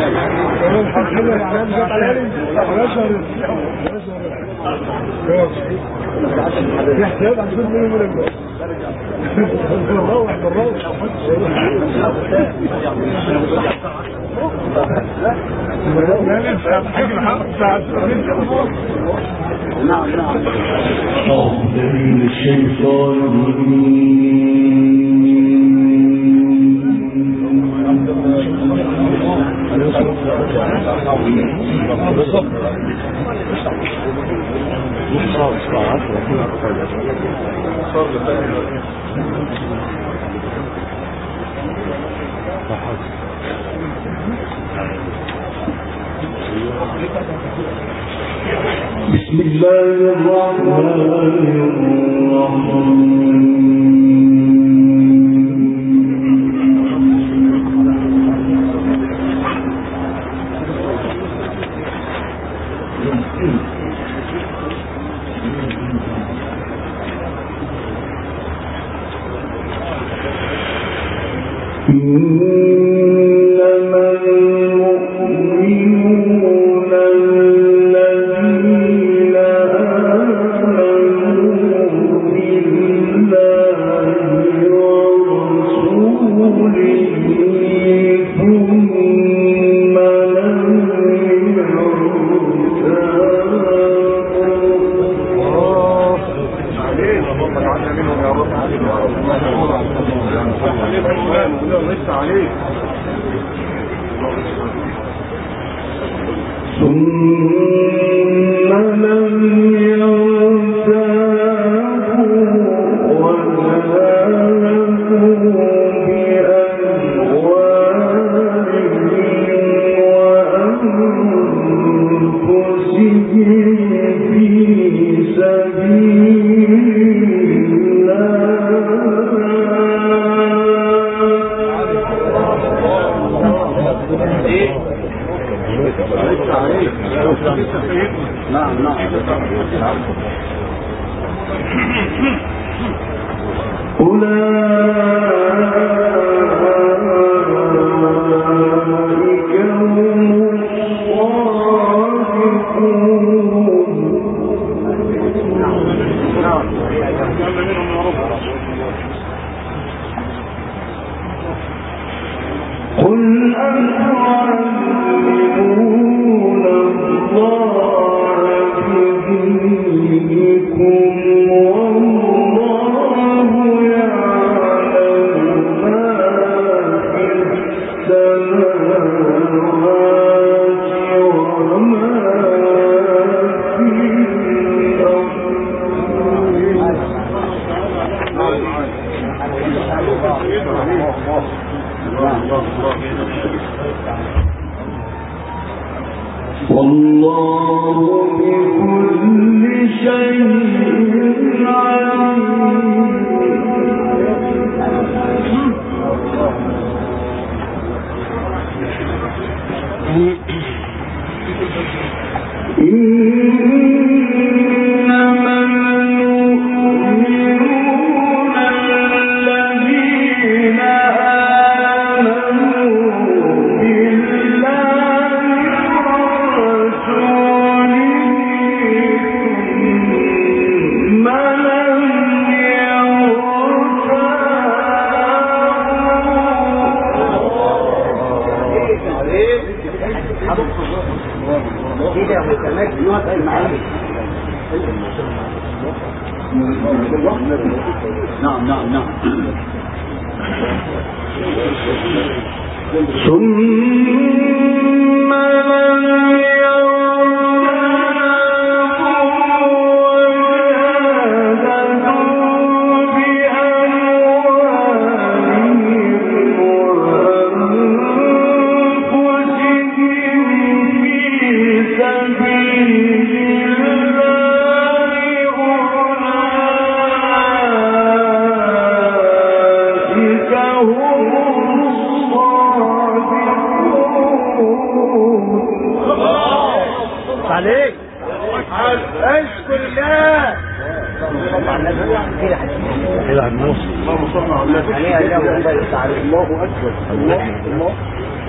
بسم الله الرحمن الرحيم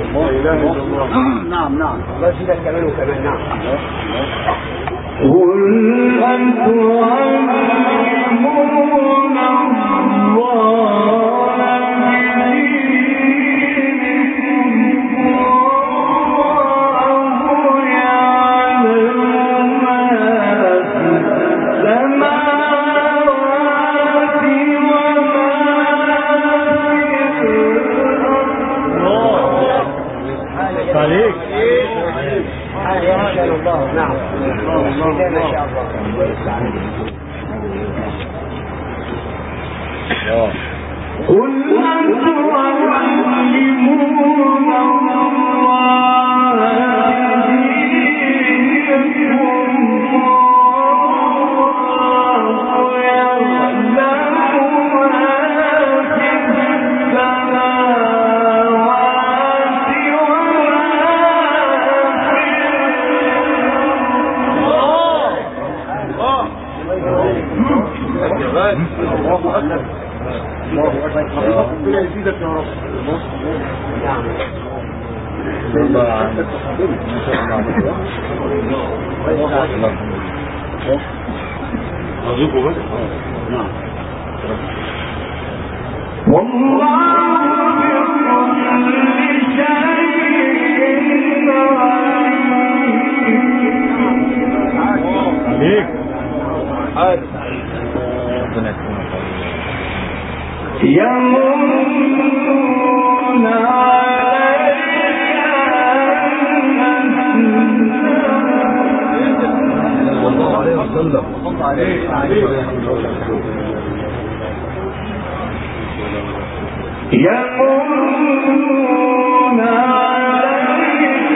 لا اله الا الله. نعم نعم الله يزيدك كمان وكمان. نعم. قل هل تعلمون نعم. ما شاء الله. قل هل تعلمون ربنا يزيدك يا رب. نعم. يمنون عليك الله عليه وسلم. يمنون عليك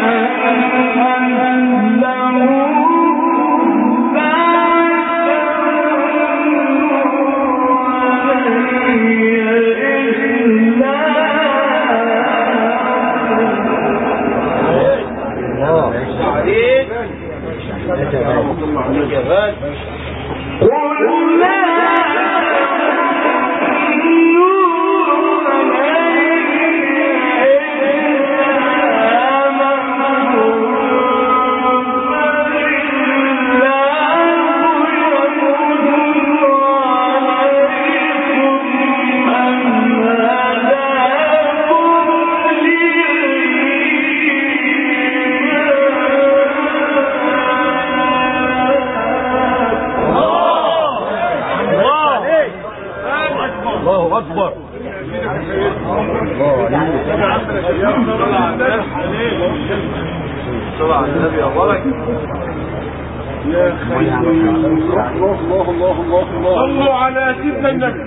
الله أكبر. صلى على النبي أولك. يا خير الله صلوا على سيدنا النبي.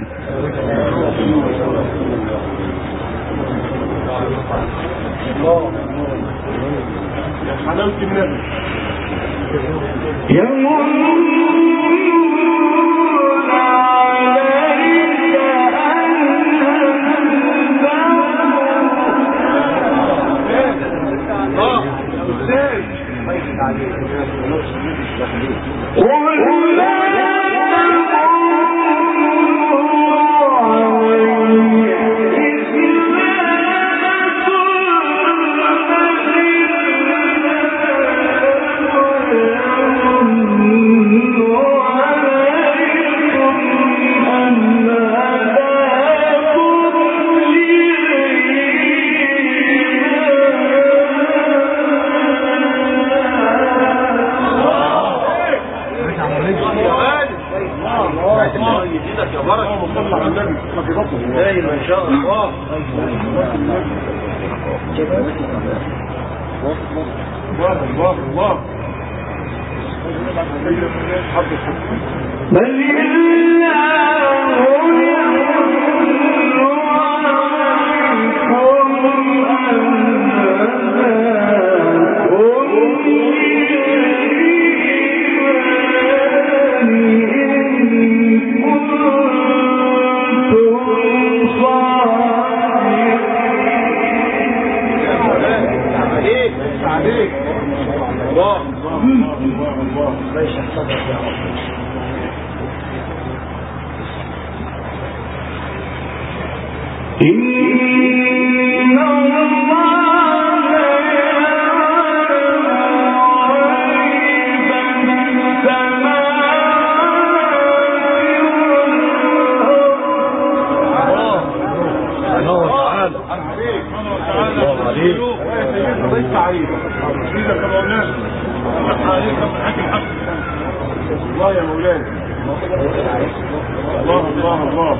يا حلاوة النبي. دائما ان شاء الله. الله بل إن الله ليس عليك إذا كبرناك عليك من حكم حق الله يا مولانا الله الله الله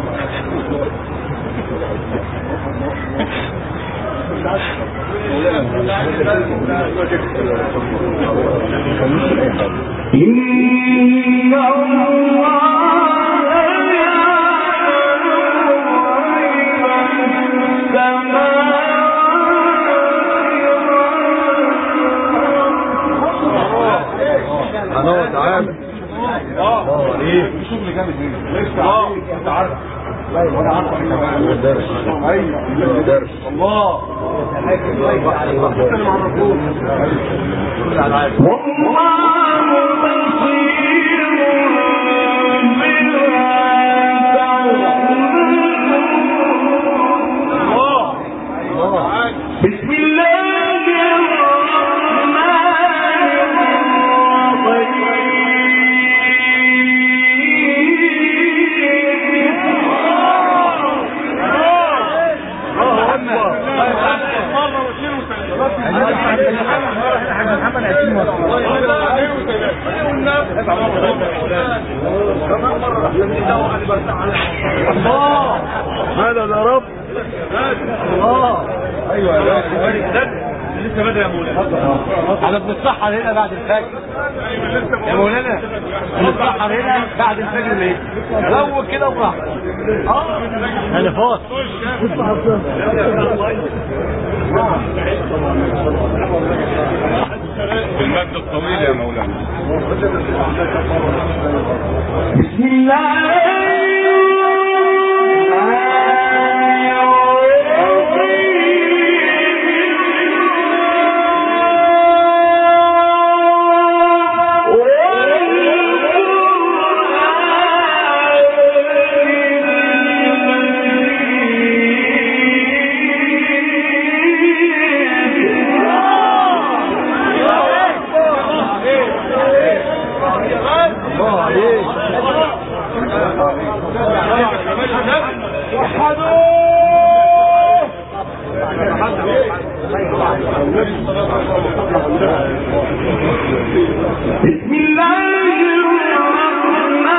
إن الله الله تعالى ايه شغل جامد ايه لسه انت عارف وانا عارف كمان درس ايوه درس الله بسم الله هذا يا رب الله ايوه يا لسه بدري يا مولانا احنا بنتسحر هنا بعد الفجر يا مولانا بنتسحر هنا بعد الفجر ليه؟ روق كده وراحتك انا فاضي المد الطويل يا مولانا بسم الله بسم الله الرحمن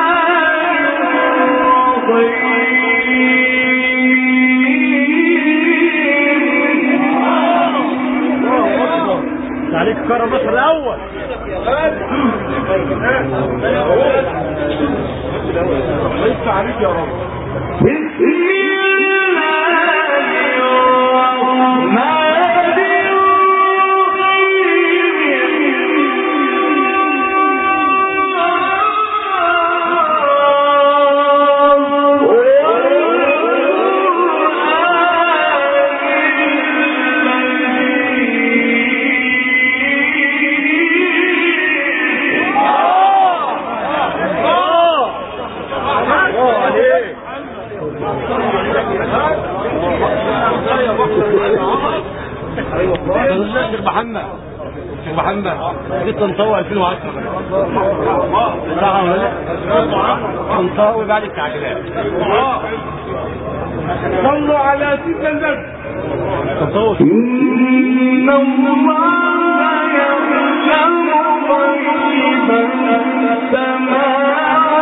الرحيم عليك كرم مصر الاول ليس عليك يا رب بسم الله الرحمن شيخ محمد جيت نطوع 2010 صراحه ولا نطوع بعد التعديلات صلوا على سيدنا النبي إن الله يعلم غيب السماوات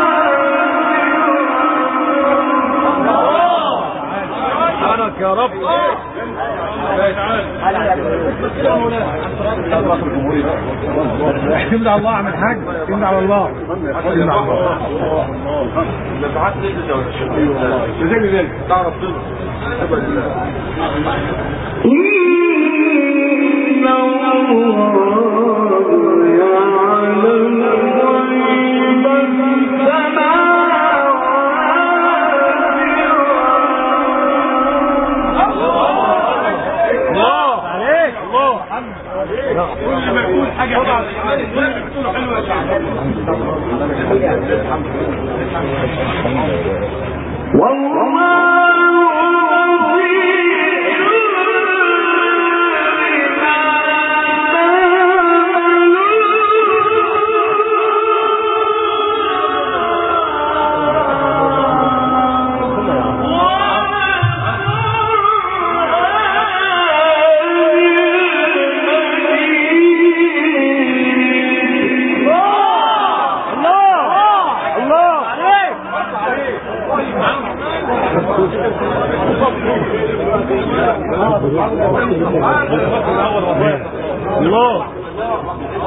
سبحانك يا رب احكمنا على الله اعمل حاج احكمنا على الله احكمنا على الله تعرف إن الله يعلم غيب السماوات الله عليك الله كل ما يقول حاجه كل ما بتقوله حلوه يا والله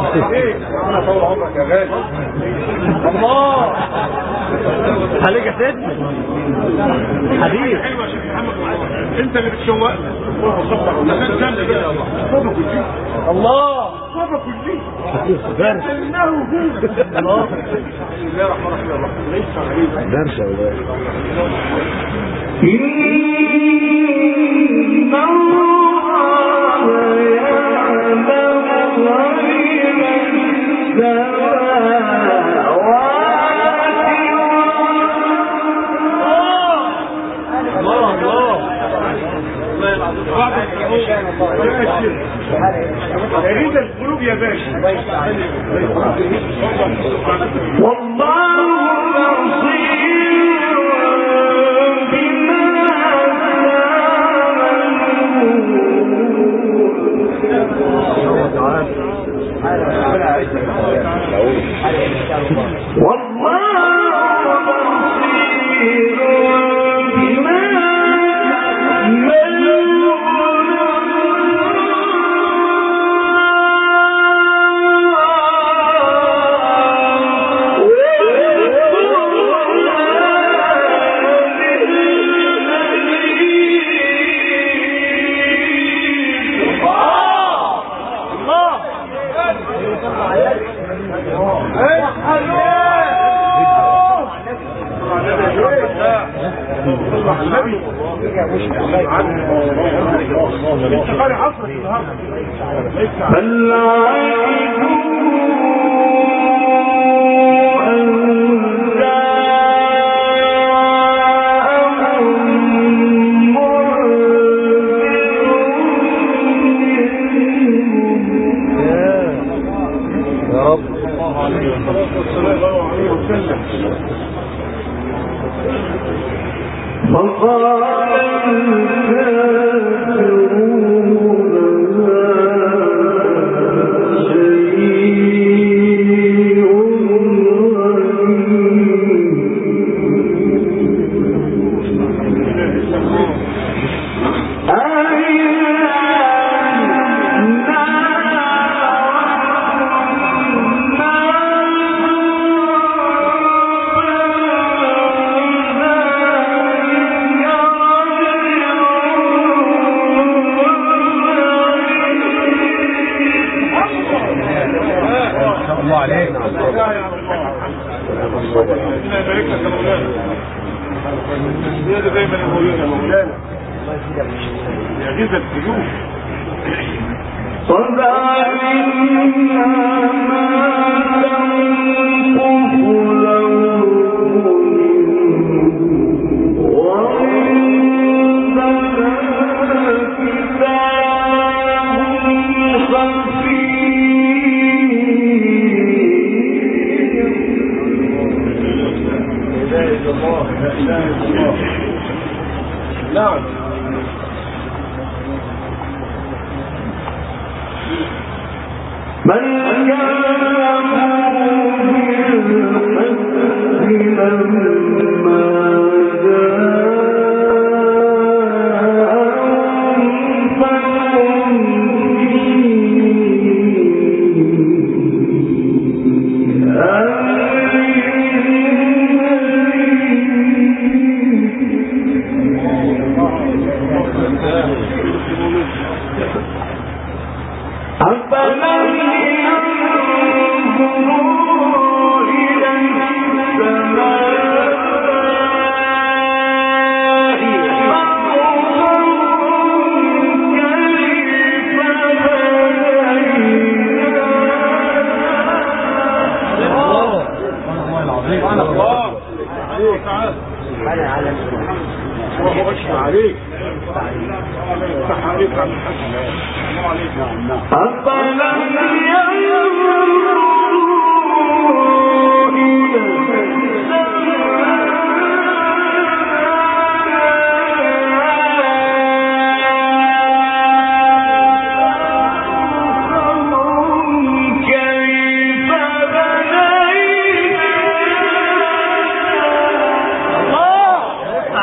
انا طول عمرك يا غالي. الله عليك يا سيدنا حبيبي. حلوه يا شيخ محمد، انت اللي بتشوقنا. الله صوبه كلي درس انه فينا. الله بسم الله الرحمن الرحيم. ليس عليك درس يا ولاد. يريد القلوب يا باشا. والله بصير بما تعملون والله بصير بما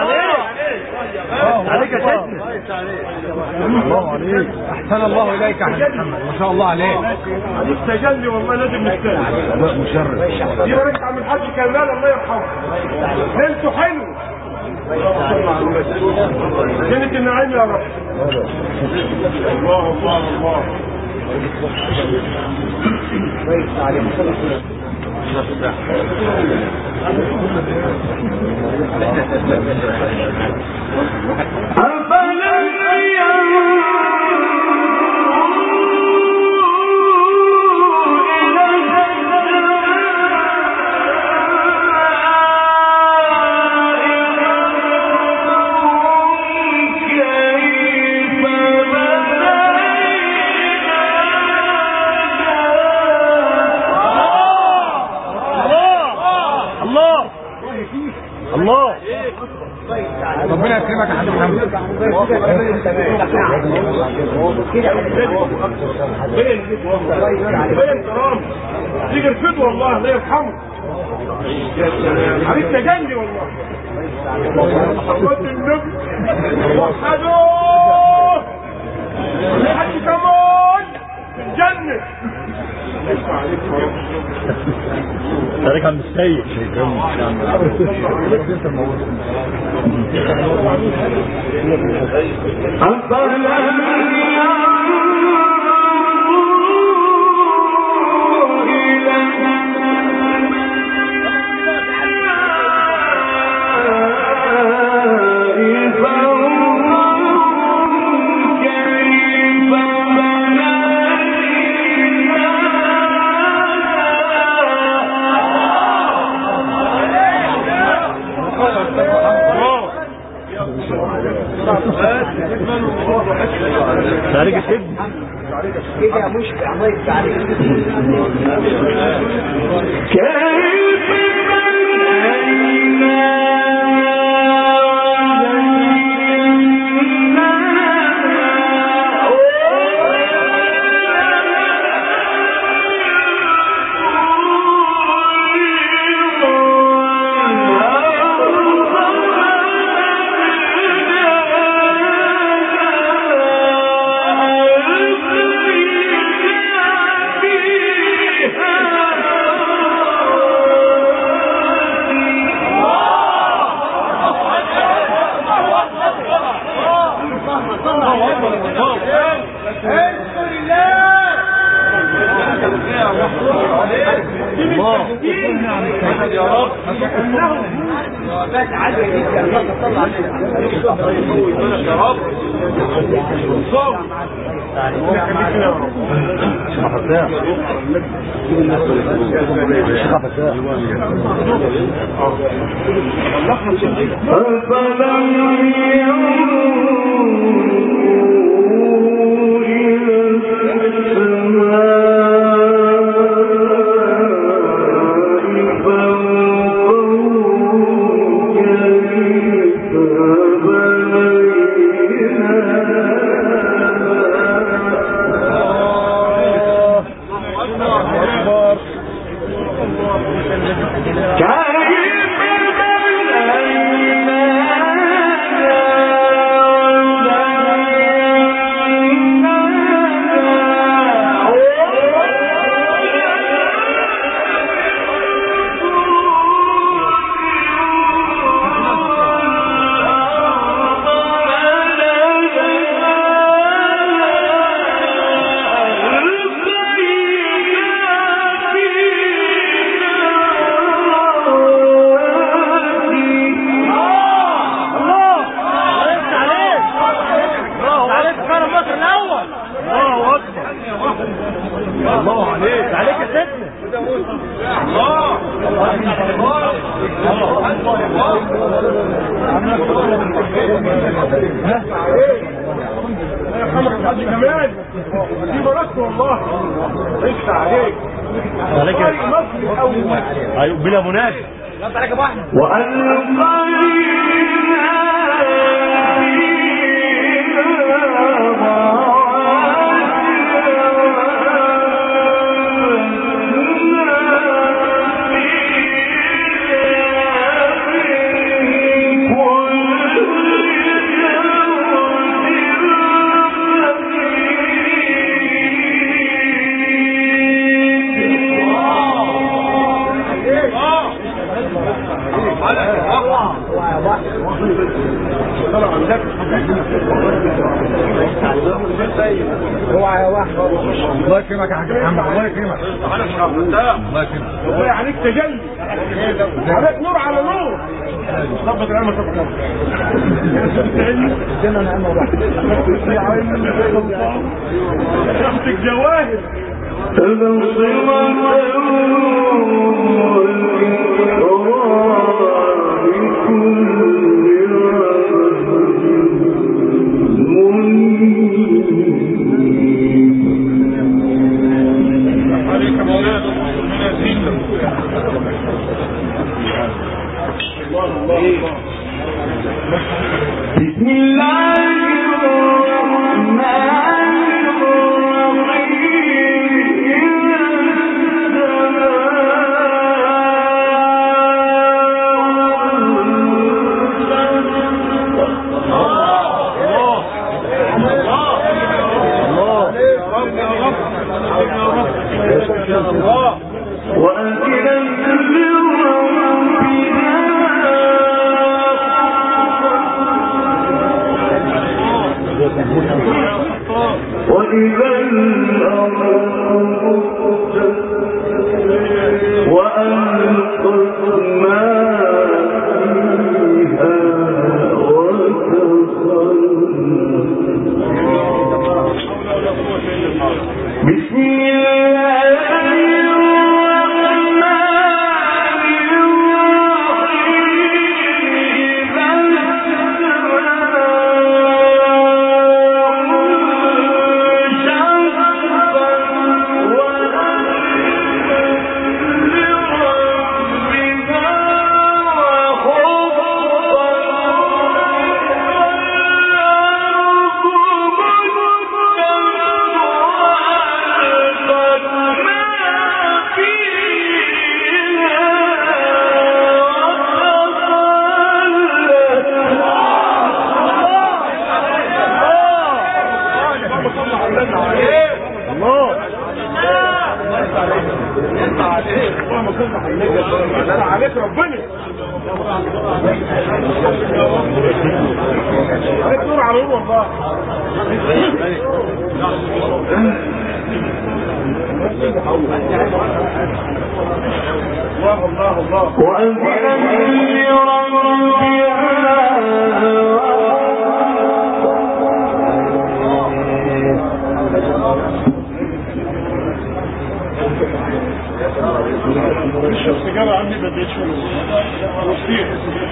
أحسن الله إليك. ما شاء الله عليك. عليك تجلي والله لازم نستنى. مشرف. دي ورقة عم الحاج كمال الله يرحمه. ليلته حلو. كانت النعيم يا رب. الله الله الله. ربنا يكرمك يا حاج محمد. بين كرام تيجي الفدوى والله الله يرحمه. عليك تجني والله. حضرت النبي وحدوه الحاج كمان في الجنة. طريق عم السيد طريق السد كده مشكلة الله يفتح عليك. كيف يا رب انه بس عادي جدا الله تطلع يا رب صوت الله عليك عليك يا سيدنا الله يا خمس حاج كمان دي بركة والله ركت عليك عليك مصري اول ايوه بلا منافس الله يكرمك يا حاج محمد، الله يكرمك. الله يكرمك. الله عليك تجلي، عليك نور على نور. ظبط العلم ظبط ادينا نعمه واحده يا عيني شخص الجواهر بسم الله الرحمن وإذا الأرض وألقت ما فيها وتخلت بسم عليك ربنا عليك نور على نور والله الله الله وأذن السيجارة عندي بديت شوية وكتير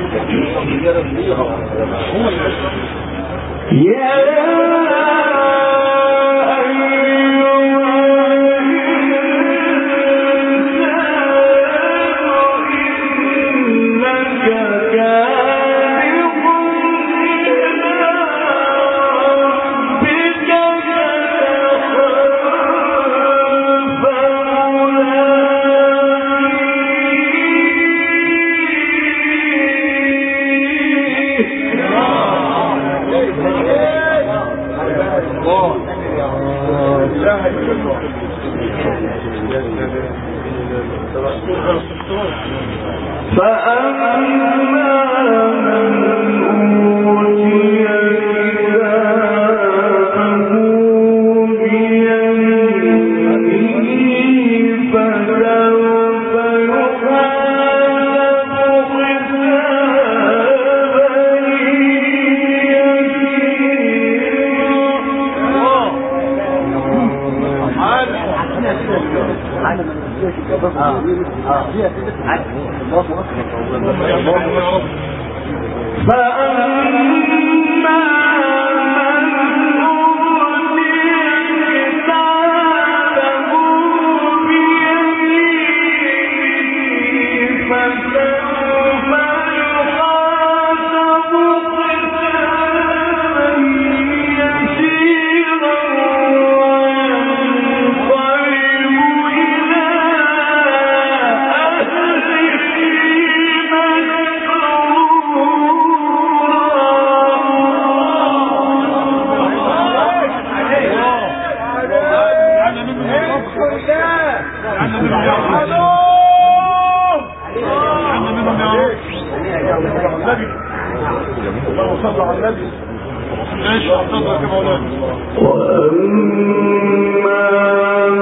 اللهم صل على النبي. ايش افضل يا مولانا. وأما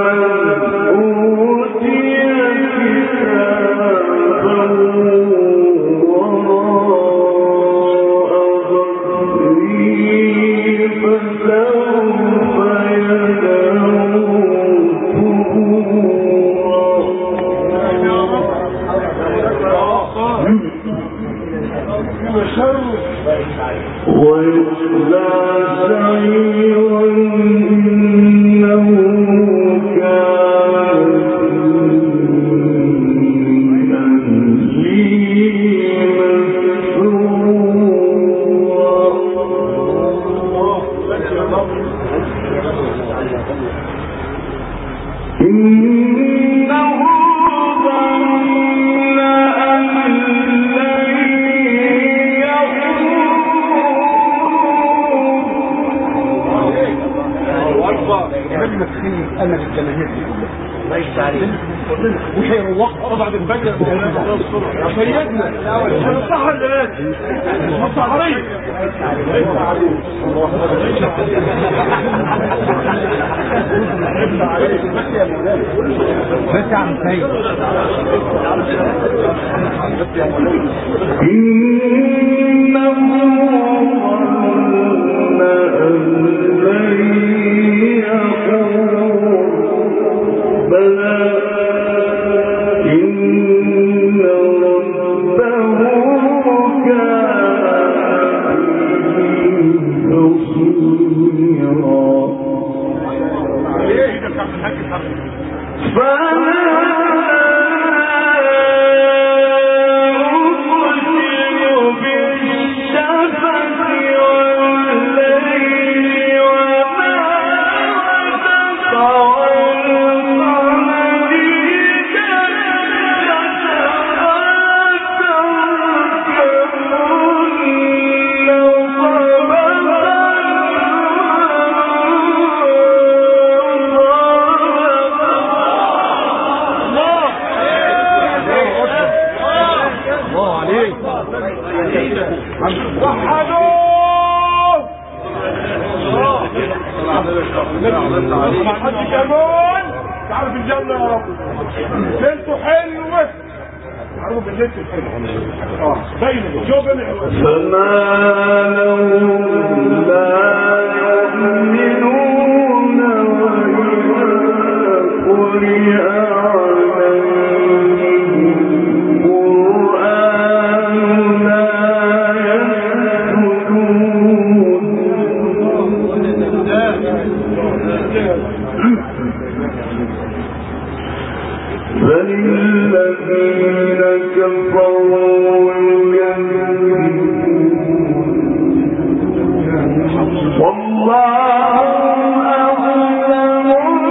ويصلى سعيرا إنه كان أمل الجماهير ليس عليه مش هيروحوا بعد الفجر يا سيدنا احنا الصحة اللي ماشي الصحرية ليس عليه بس يا عم سيد تعرف الجنة يا رب بنته حلوة تعرفوا بالنت الحلوة باينة شوف فما لهم لا يؤمنون وإذا قرئ عليهم القرآن لا بل الذين كفروا والله أعلم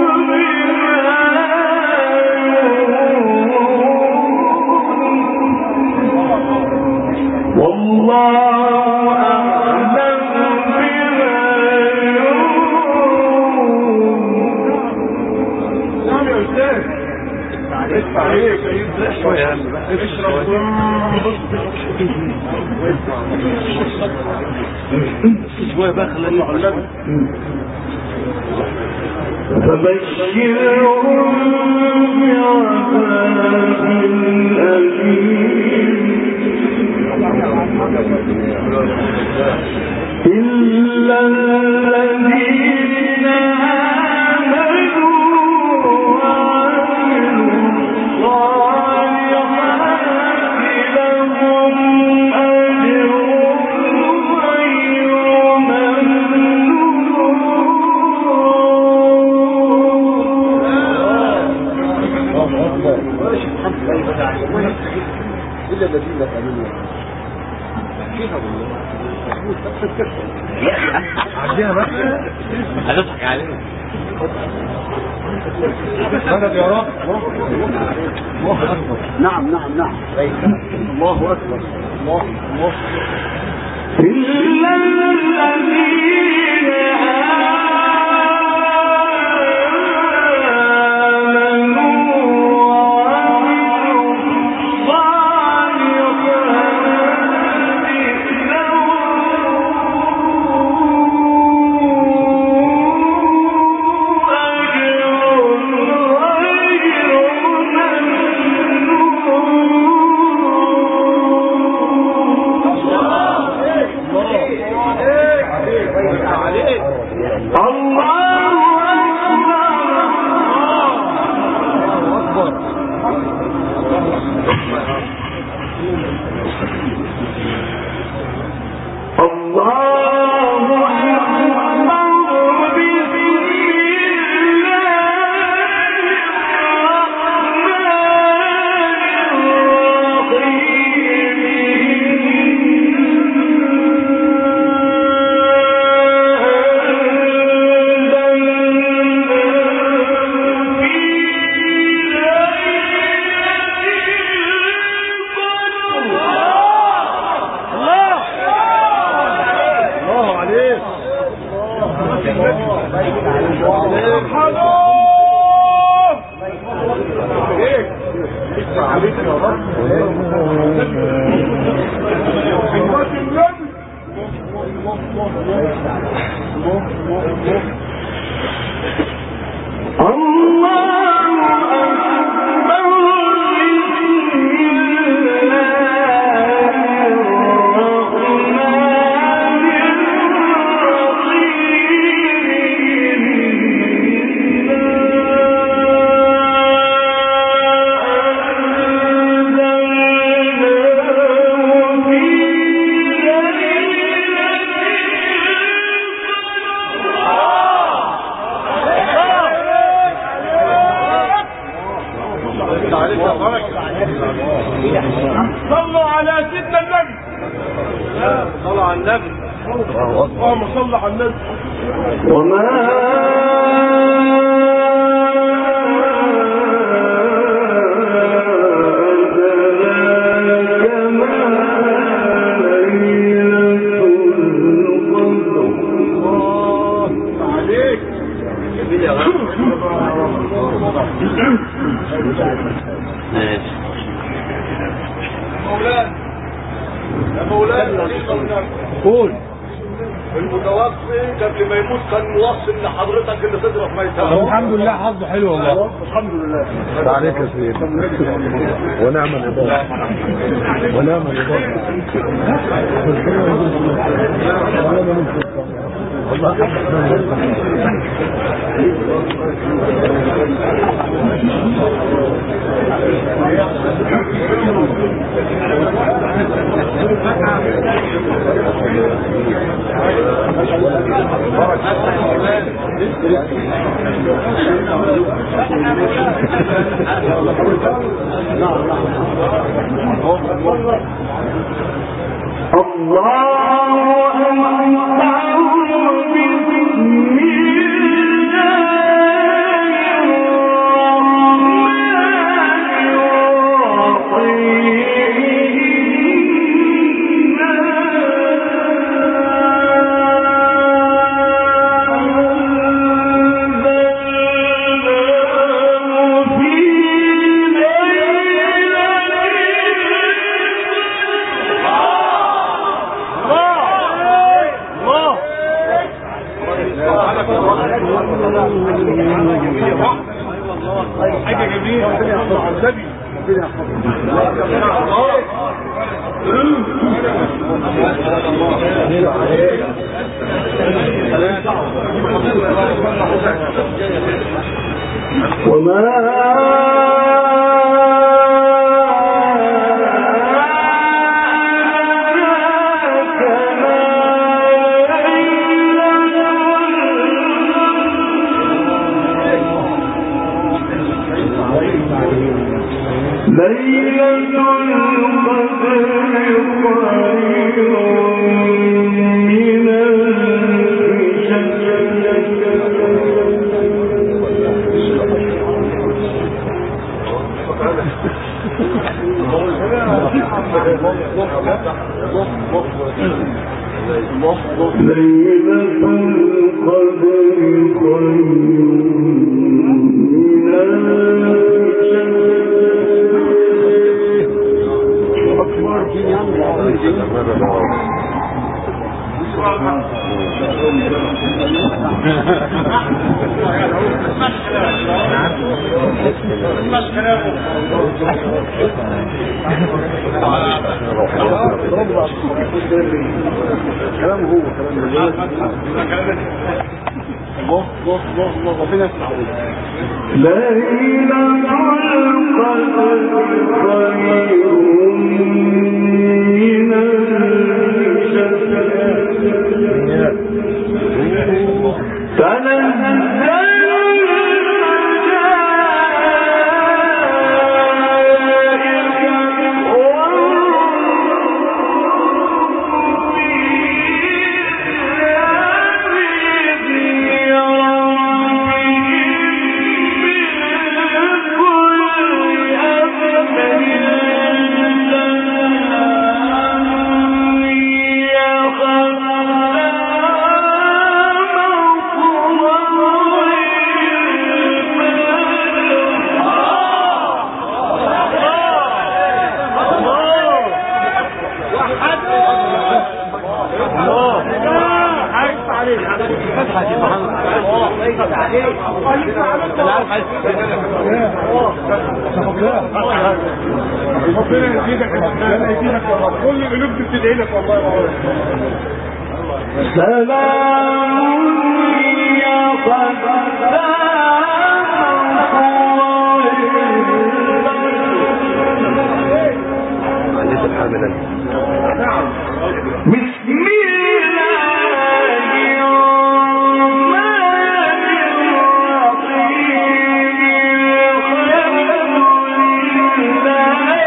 شوية بقى خلينا نعلم فبشرهم بعذاب أليم إلا الذين آمنوا وعملوا الصالحات لهم أجر غير ممنون. إلا الذين آمنوا عندنا بس هنضحك عليه مدد يا رب. الله أكبر. نعم الله أكبر. الله إلا الذين صلوا على سيدنا النبي. صلوا على النبي. اللهم صل على النبي. يا مولانا قول. المتوفي قبل ما يموت كان موصل لحضرتك اللي تضرب ميتها. الحمد لله حظه حلو والله. الحمد لله. عليك يا سيدي ونعم الإضافة ونعم الإضافة حاجة جميلة. كلامه هو كلام الله ربنا يفتح عليك. ليلة القدر خير من الشهر تنزل ربنا يزيدك يا رب. كل القلوب بتدعي لك والله يا رب. سلام يا بسم الله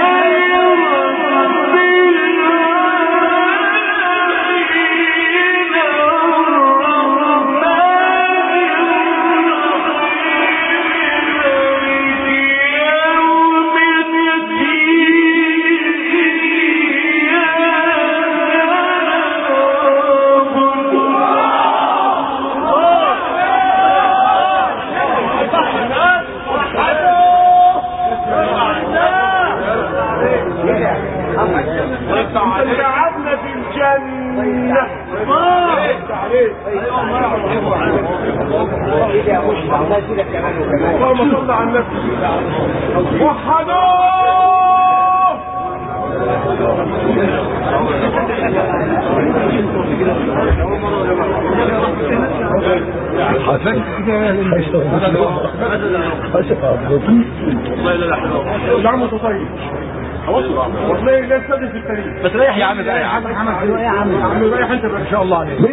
اللهم صل على النبي. وحدوا العم متطيب والله لا تستدف في التاريخ. بس ريح يا عم بقى يا عم. ايه يا عم ريح انت بقى ان شاء الله عليك.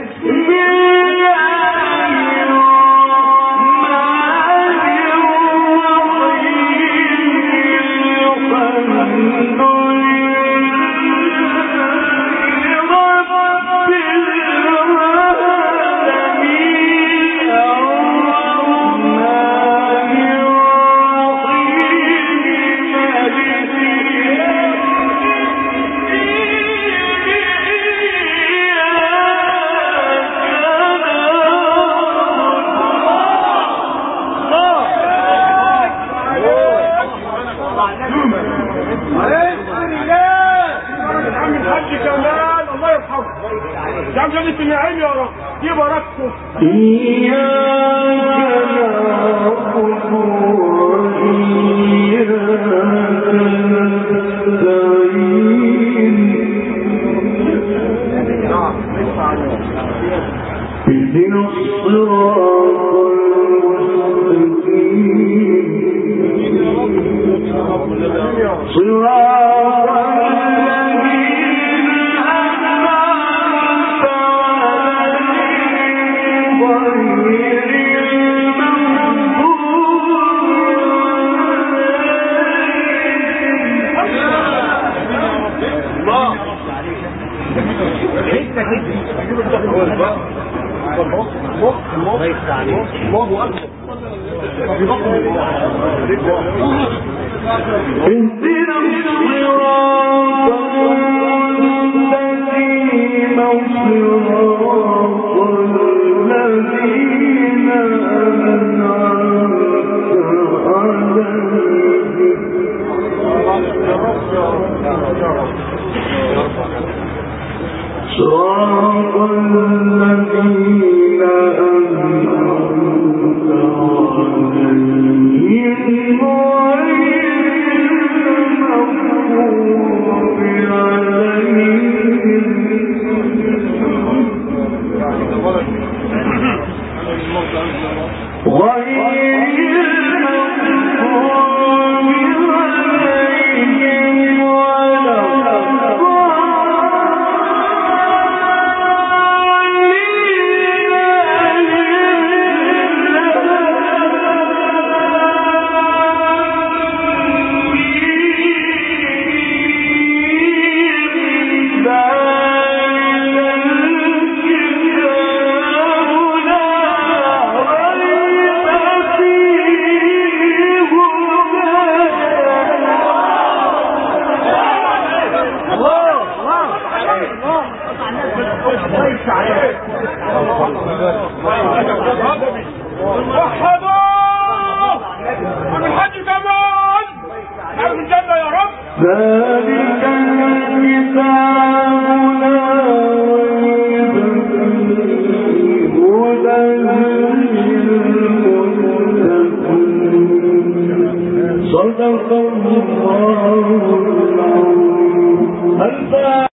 صدق الله العظيم.